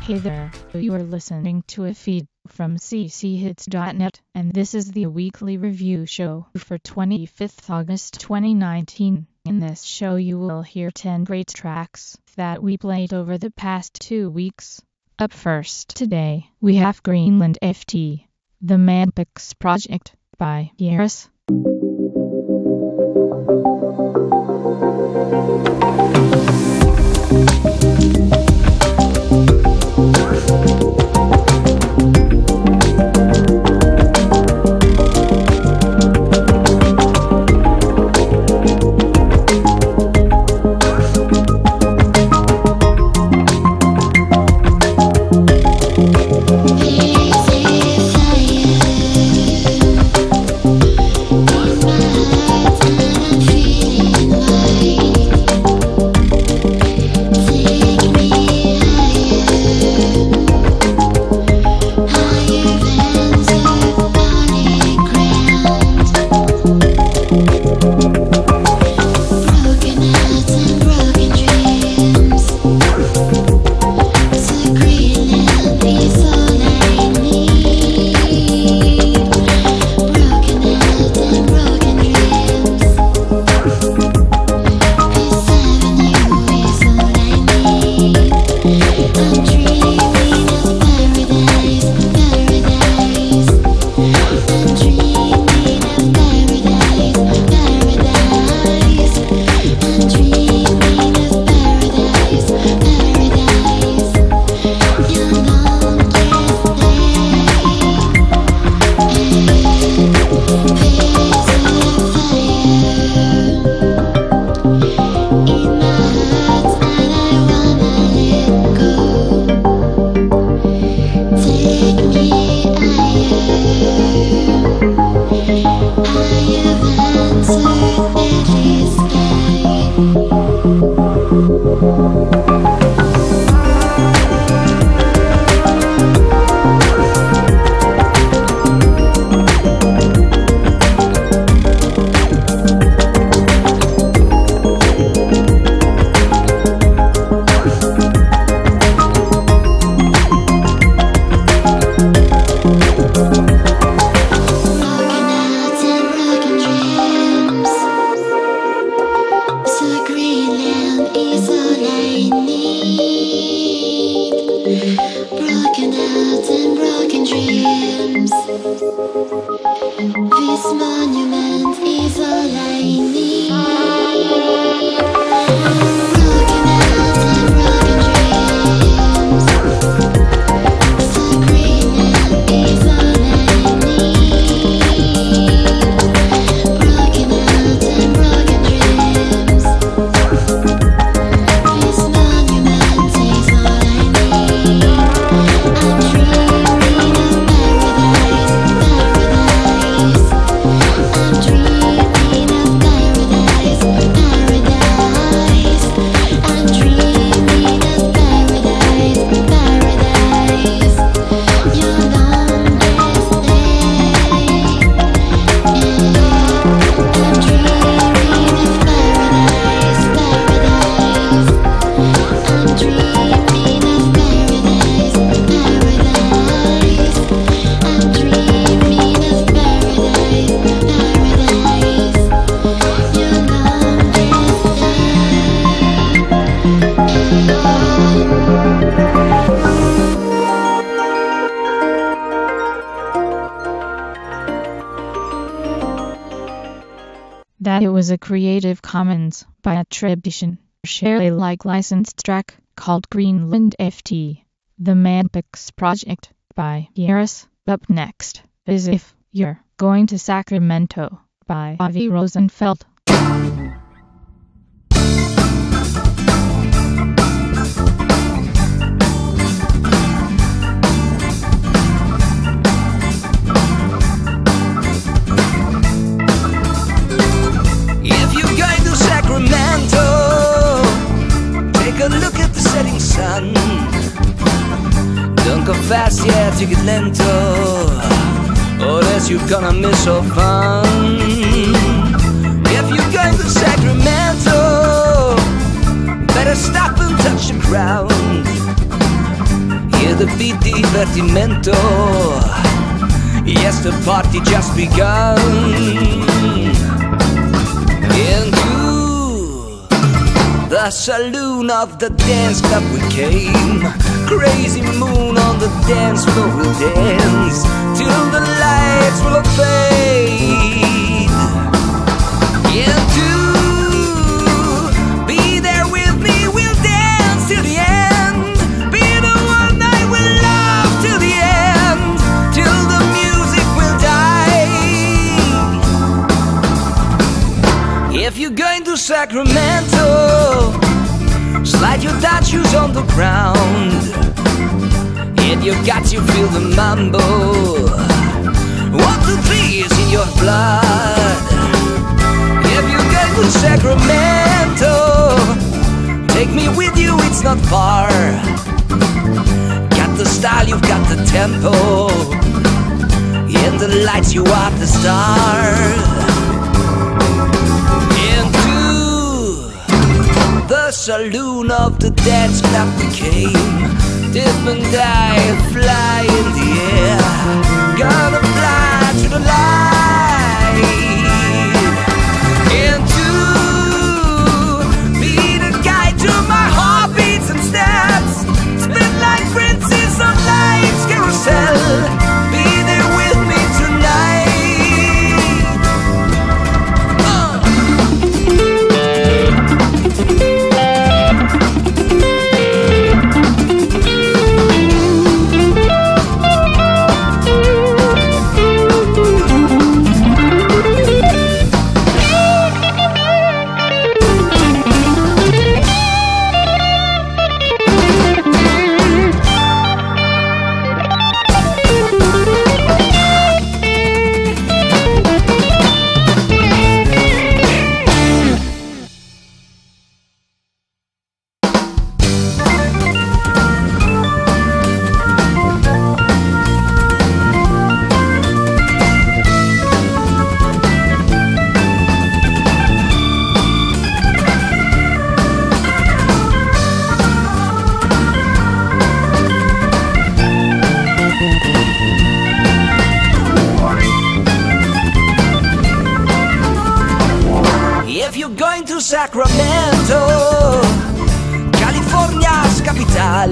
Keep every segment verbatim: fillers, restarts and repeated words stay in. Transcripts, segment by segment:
Hey there, you are listening to a feed from c c hits dot net, and this is the weekly review show for twenty-fifth August twenty nineteen. In this show you will hear ten great tracks that we played over the past two weeks. Up first today, we have Greenland F T, The Madpix Project, by Yaris. That it was a Creative Commons by attribution, share Alike licensed track called Greenland F T, The Madpix Project, by Yaris. Up next is If You're Going to Sacramento, by Avi Rosenfeld. Look at the setting sun. Don't go fast, yeah, take it lento, or else you're gonna miss all fun. If you're going to Sacramento, better stop and touch the ground. the beat divertimento. Yes, the party just begun. Into the saloon of the dance club we came. Crazy moon on the dance floor will dance till the lights will fade. Into be there with me, we'll dance till the end. Be the one I will love till the end, till the music will die. If you're going to Sacramento, slide your dance shoes on the ground. In your guts you feel the mambo. One, two, three is in your blood. If you're going to Sacramento, take me with you, it's not far. Got the style, you've got the tempo. In the lights you are the star. Into the saloon of the dance club we came. Dip and dive, fly in the air. Gonna fly to the light. Into be the guide to my heartbeats and steps. Spin like princes on life's carousel. Be there with me tonight. uh. Sacramento, California's capital.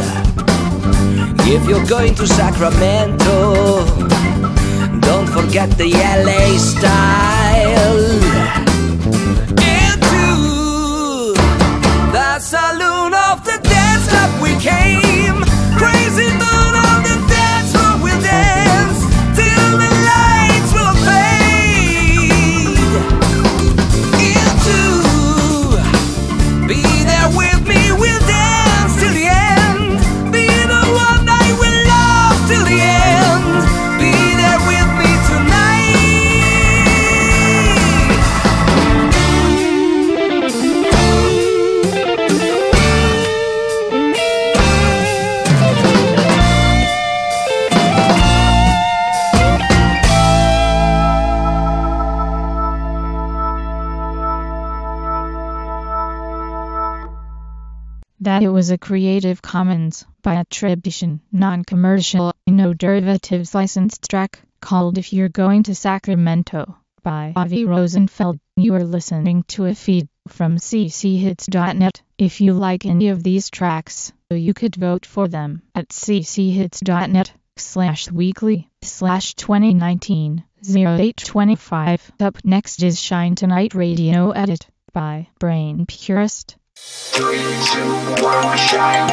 If you're going to Sacramento, don't forget the L A style. Into the saloon of the dance club we came. Crazy moon on the dance floor we'll dance till the lights will fade. Into be there with me, we'll dance till the end. Be the one I will love till the end. Be there with me That it was a Creative Commons by attribution, non-commercial, no derivatives licensed track called If You're Going to Sacramento by Avi Rosenfeld. You are listening to a feed from c c hits dot net. If you like any of these tracks, you could vote for them at cchits.net slash weekly slash 2019 08 25. Up next is Shine Tonight Radio Edit by Brain Purist. Three, two, one, shine.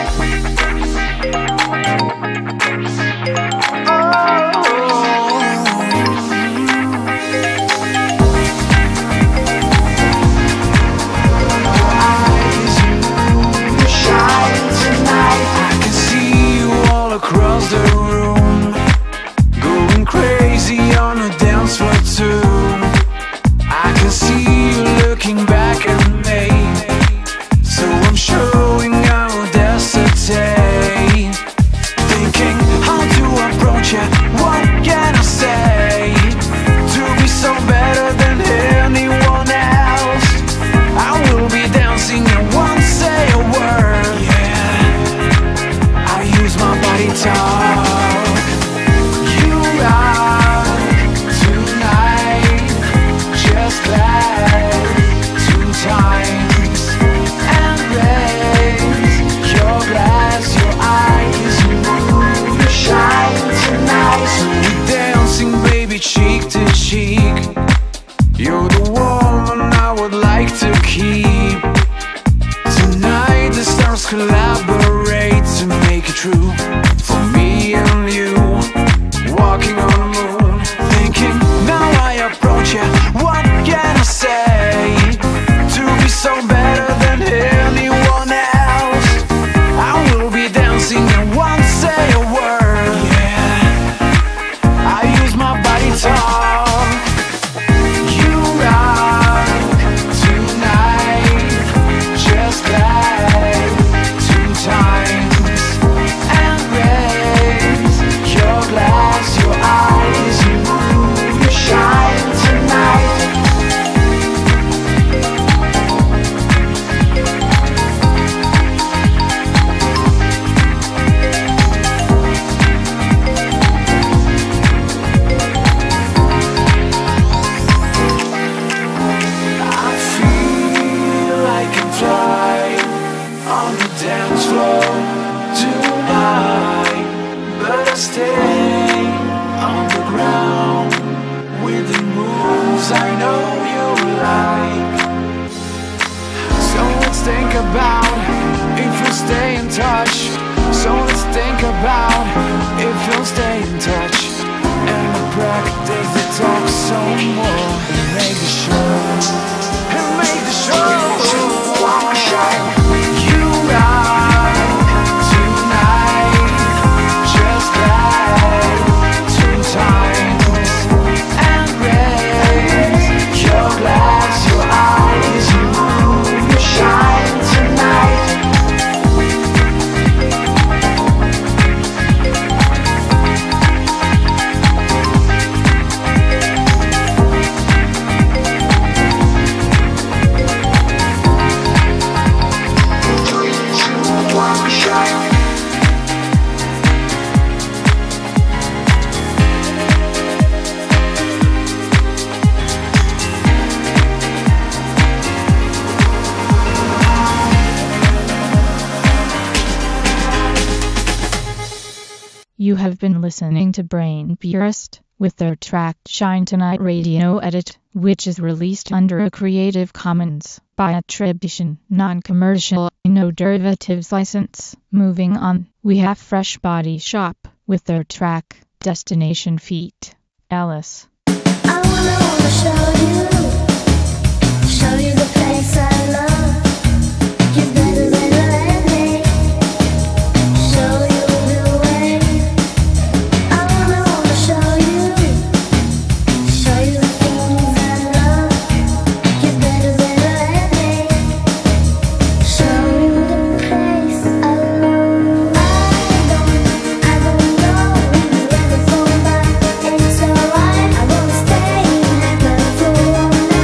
Across the room, going crazy on the dance floor too. I can see you looking back at me, so I'm showing audacity, thinking how to approach it. What? keep. Tonight the stars collaborate to make it true. For me and you, walking on the moon, thinking now I approach you, what can I say? To be so better than anyone else, I will be dancing and won't say a word. Yeah, I use my body talk. You rock tonight, just like two times. And raise your glass, your eyes, you you shine tonight. I feel I can fly on the dance floor tonight, but I stay on the ground with the moves I know you like. So let's think about if we'll stay in touch. So let's think about if we'll stay in touch. And we'll practice the talk some more and make the show. And make the show. You rock tonight, just like two times. And raise your glass, your eyes, you you shine tonight. Three, two, one, shine. You have been listening to Brain Purist with their track Shine Tonight Radio Edit, which is released under a Creative Commons by attribution, non-commercial, no derivatives license. Moving on, we have Fresh Body Shop with their track Destination Feet. Alice. I wanna, wanna show you, show you the place I love. You better, better let me show you the way. I wanna, wanna show you, show you the things I love. You better, better let me show you the place I love. I don't, I don't know where to go, but it's alright. I won't stay here for long.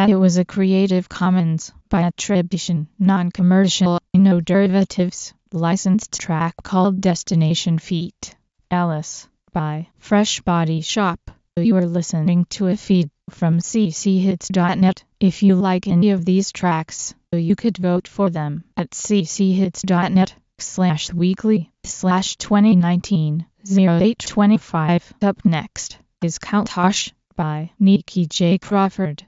that it was a Creative Commons by attribution, non-commercial, no derivatives, licensed track called Destination Feet. Alice by Fresh Body Shop. You are listening to a feed from c c hits dot net. If you like any of these tracks, you could vote for them at c c hits dot net slash weekly slash twenty nineteen oh eight twenty-five. Up next is Countach by Nikki J. Crawford.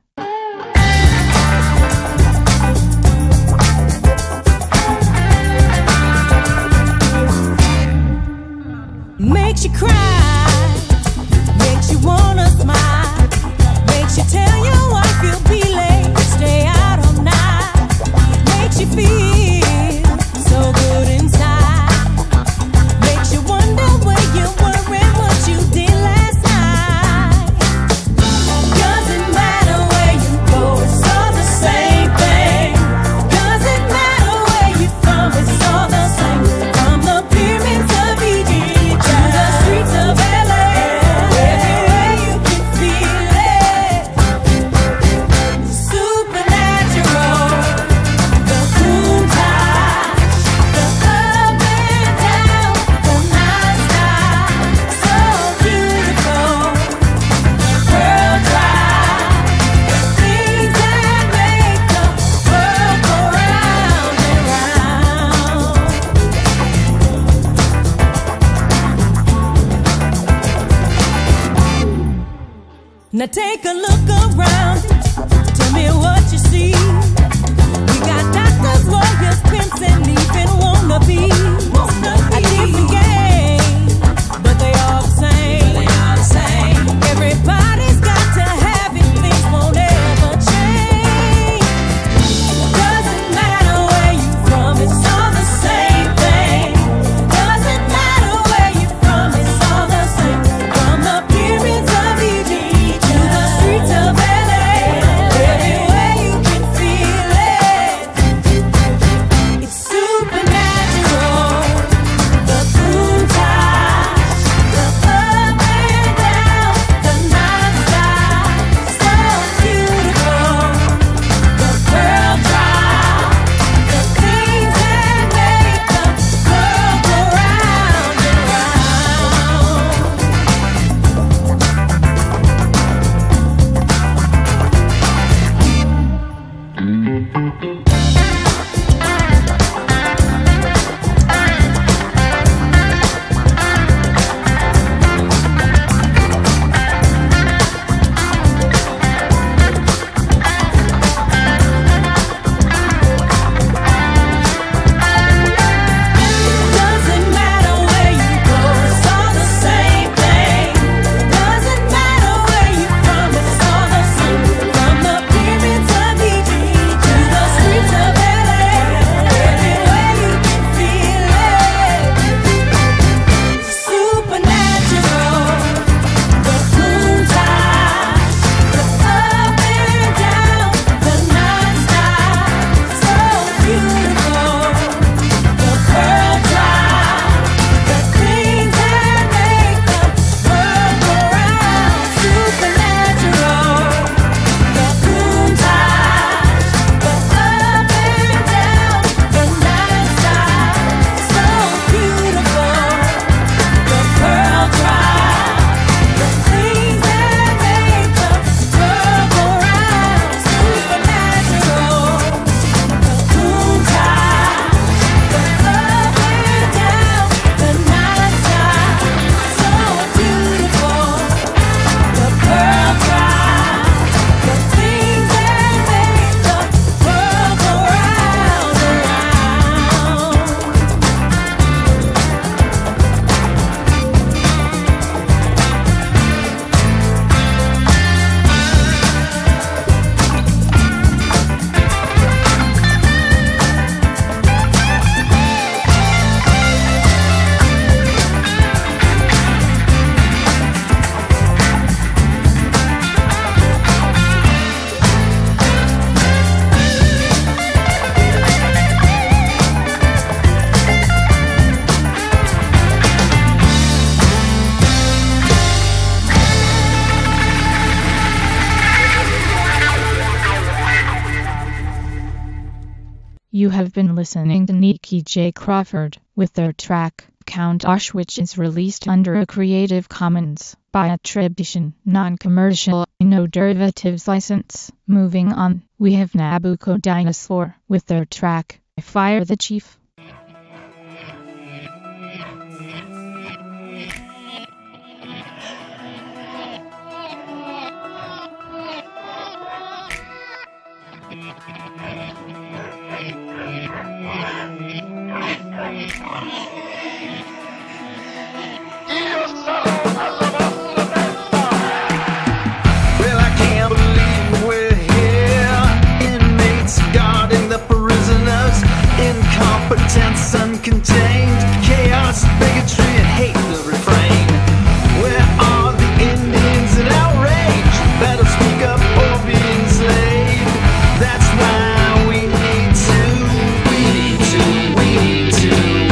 Makes you cry, makes you wanna smile, makes you tell your wife you'll be late, stay out all night, makes you feel so good inside, makes you wonder where you were and what you did last night. Doesn't matter where you go, it's all the same thing. Doesn't matter where you from, it's all the same. From the pyramids of Egypt to the streets of L A, everywhere you can feel it. Supernatural, the Countach, the up and down, the night sky, so beautiful, pearl dry, the things that make the world go round and round. Now take a look around, tell me what you see. We got doctors, lawyers, pimps, and even wannabes. A different game, but they all the same. Everybody's got to have it, things won't ever change. Doesn't matter where you from, it's all the same thing. Doesn't matter where you from, it's all the same. From the pyramids of Egypt to the streets of L A, You have been listening to Nikki J. Crawford with their track Count-Osh, which is released under a Creative Commons by attribution, non-commercial, no derivatives license. Moving on, we have Nabucco Dinosaur with their track Fire the Chief. Well, I can't believe we're here. Inmates guarding the prisoners. Incompetence, uncontained. Chaos, bigotry, and hate the refrain. Where are the Indians in outrage? Better speak up or be enslaved. That's why we need to, we need to, we need to.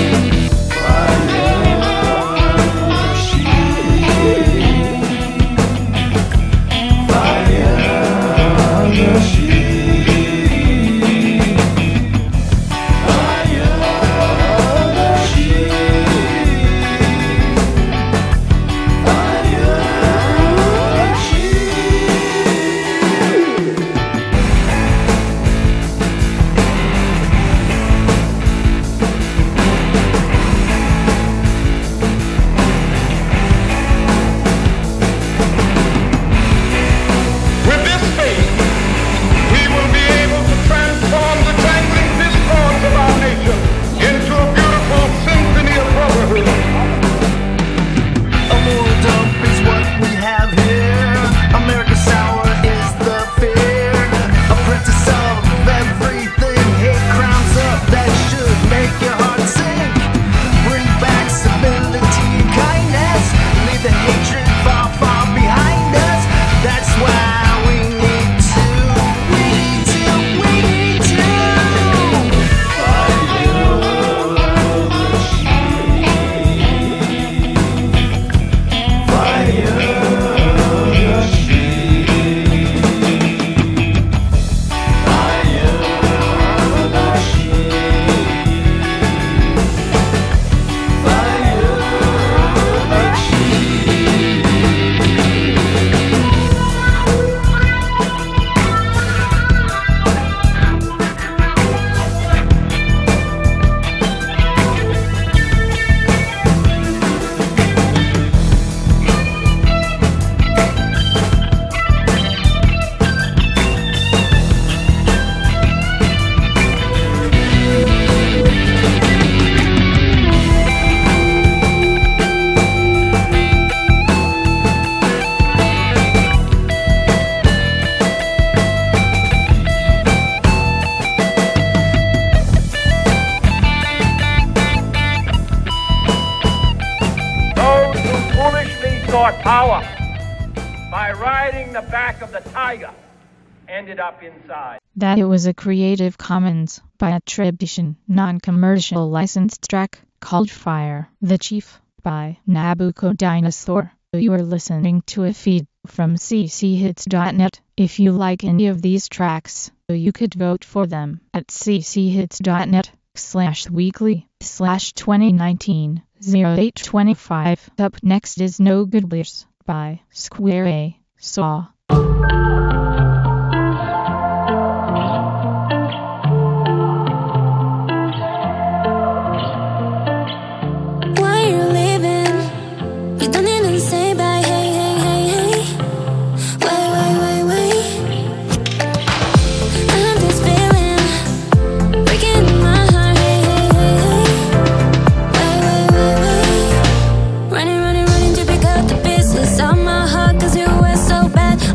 Power by riding the back of the tiger ended up inside. That it was a Creative Commons by attribution, non-commercial licensed track called Fire the Chief by Nabucco Dinosaur. You are listening to a feed from c c hits dot net. If you like any of these tracks, you could vote for them at c c hits dot net slash weekly slash twenty nineteen oh eight twenty-five. Up next is No Good Beers by Square A Saw. Why you leaving? You don't even say bye. Hey, hey, hey, hey. Wait, wait, wait, wait. I have this feeling breaking in my heart. Hey, hey, hey, hey. Wait, wait, wait, wait. Running, running, running to pick up the pieces of my heart, 'cause you were so bad.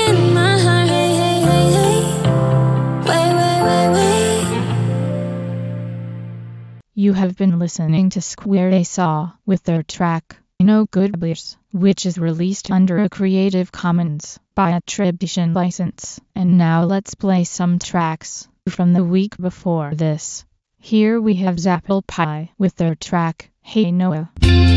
in my heart. Hey, hey, hey, hey. Wait, wait, wait, wait. You have been listening to Square A Saw with their track, No Good Beers, which is released under a Creative Commons by attribution license. And now let's play some tracks from the week before this. Here we have Zapple Pie with their track, Hey Noah.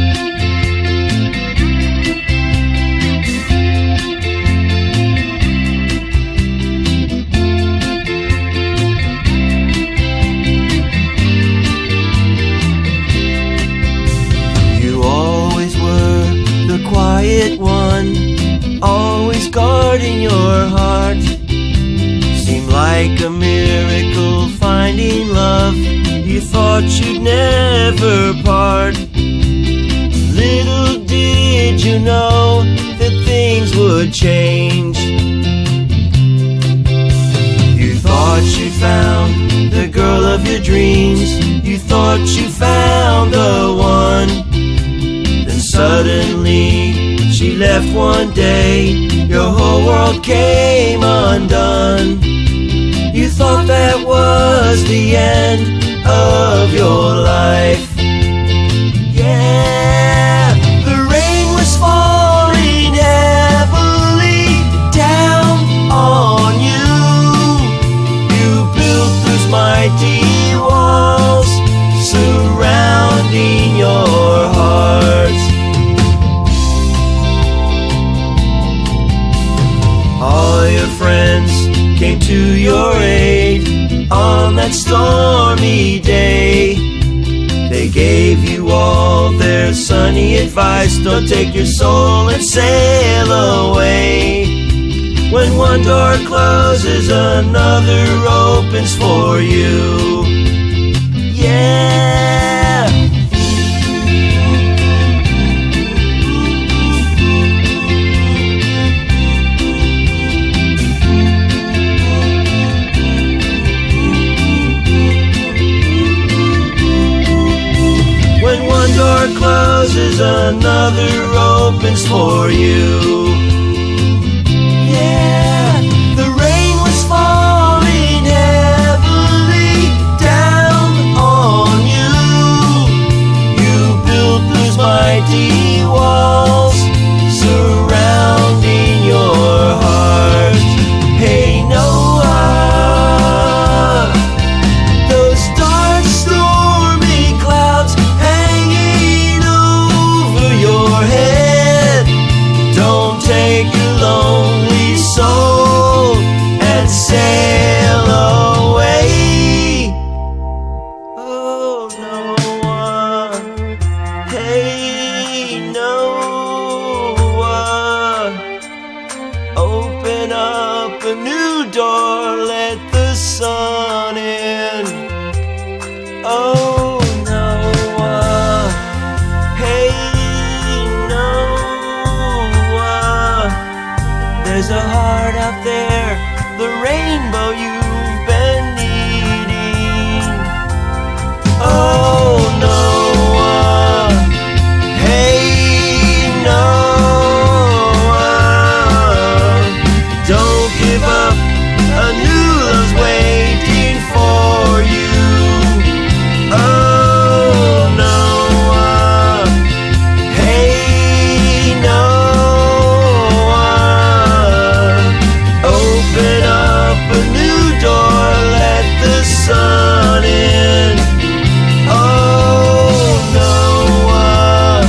You always were the quiet one, always guarding your heart. Seemed like a miracle finding love. You thought you'd never part. Little did you know that things would change. You thought you found the girl of your dreams. You thought you found the one. Then suddenly she left one day. Your whole world came undone. You thought that was the end of your life. Yeah, the rain was falling heavily down on you. You built those mighty walls surrounding your heart. All your friends came to your aid on that stormy day. They gave you all their sunny advice. Don't take your soul and sail away. When one door closes, another opens for you. Yeah. When one door closes, another opens for you. Yeah, the rain was falling heavily down on you. You built those mighty walls surrounding your heart. Hey Noah, those dark stormy clouds hanging over your head. Don't take your lonely soul and sail away. Oh Noah, hey Noah, open up a new door, let the sun in. Oh Noah, hey Noah, there's a heart out there, the rainbow you've been needing. Oh Noah, hey Noah, don't give up, a new love's waiting for you. Oh Noah, hey Noah, open up a new door, let the sun in. Oh Noah,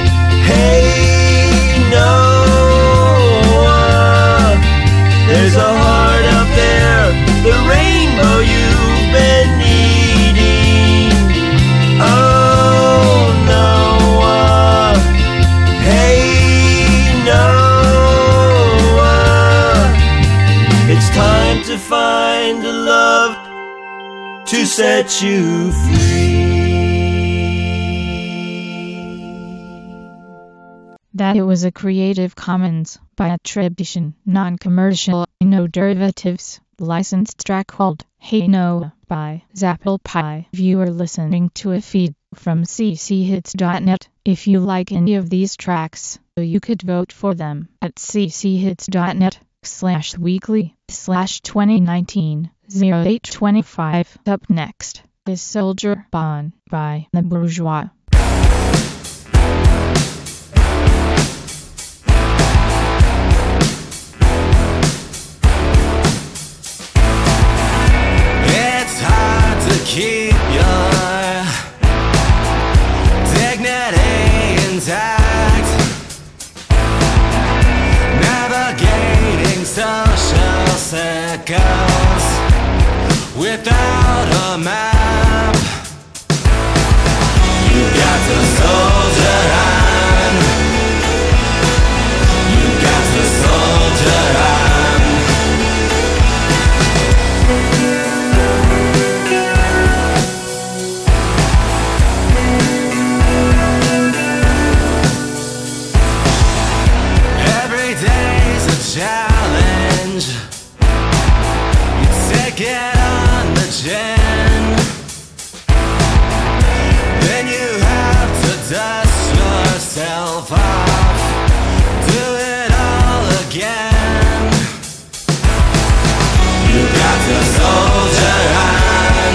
hey Noah, there's a heart out there, the rainbow you've been needing. Oh Noah, hey Noah, it's time to find the love to set you free. That it was a Creative Commons by attribution, non-commercial, no derivatives, licensed track called Hey Noah by Zapple Pie. You are listening to a feed from c c hits dot net. If you like any of these tracks, you could vote for them at c c hits dot net slash weekly slash twenty nineteen oh eight twenty-five. Up next is Soldier On by The Bourgeois. It's hard to keep your dignity intact, navigating social circles without a map. You got to soldier on. You got to soldier on. Every day's a challenge. You take it on the chin, then you have to dust yourself off, do it all again. You got to soldier on.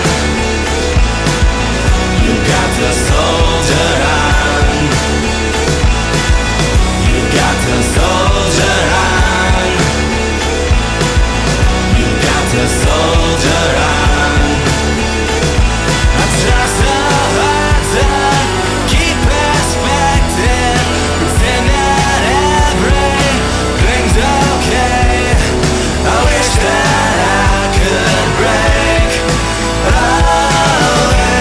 You got to soldier on. You got to soldier on. You got to soldier on. I just so hard to keep perspective, pretend that everything's okay. I wish that I could break away.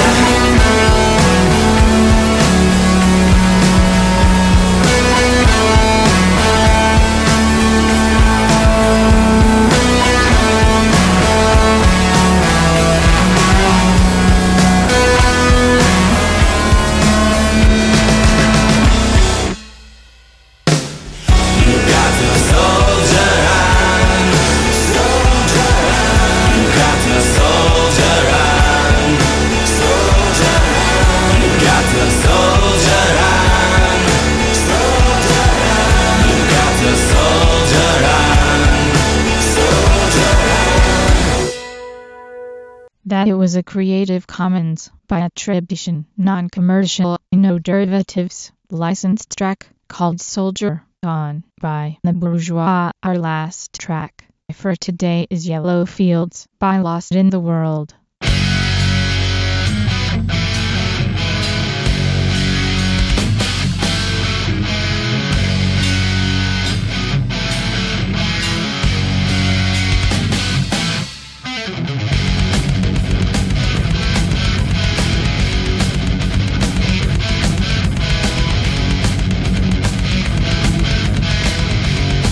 You got to soldier on. Soldier on. You got to soldier on. Soldier on. You got to soldier on. Soldier on. You got to soldier on. Soldier on. That it was a Creative Commons by attribution, non-commercial, no derivatives, licensed track called Soldier On by The Bourgeois. Our last track for today is Yellow Fields by Lost in the World.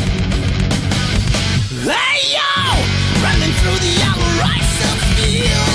Hey yo, running through the yellow rice field.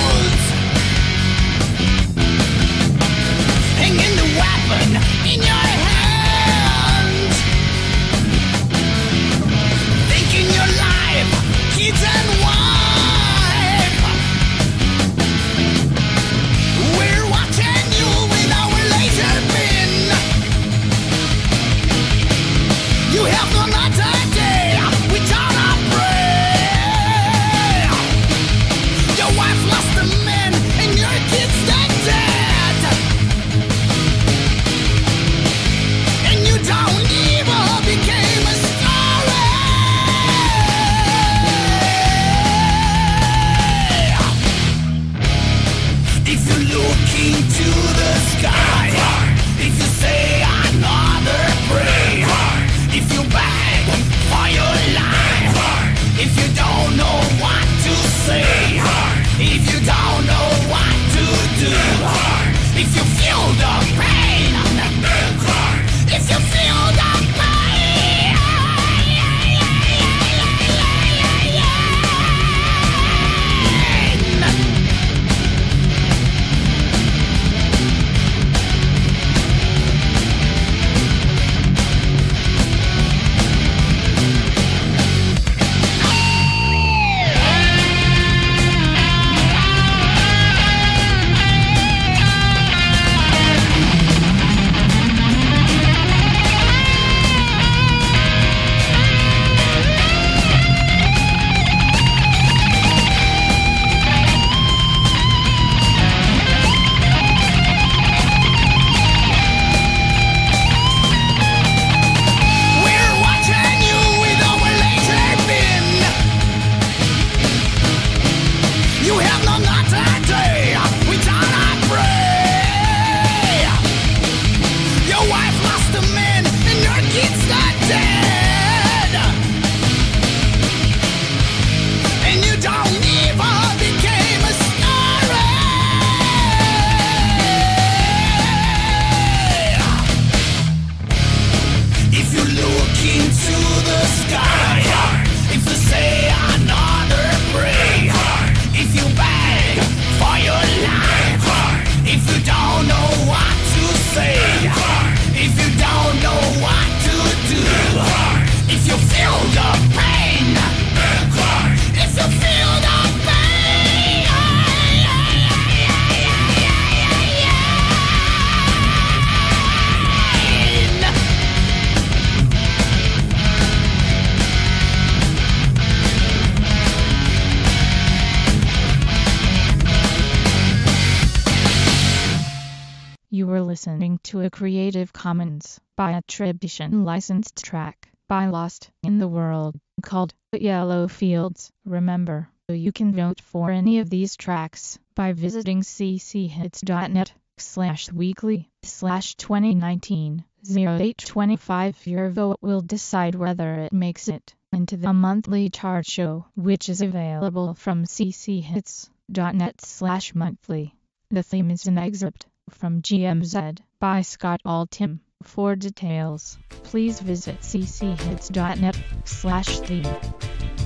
listening to a Creative Commons by attribution licensed track by Lost in the World called Yellow Fields. Remember, you can vote for any of these tracks by visiting cchits.net slash weekly slash 2019 0825. Your vote will decide whether it makes it into the monthly chart show, which is available from cchits.net slash monthly. The theme is an excerpt from G M Z by Scott Altham. For details, please visit cchits.net slash theme.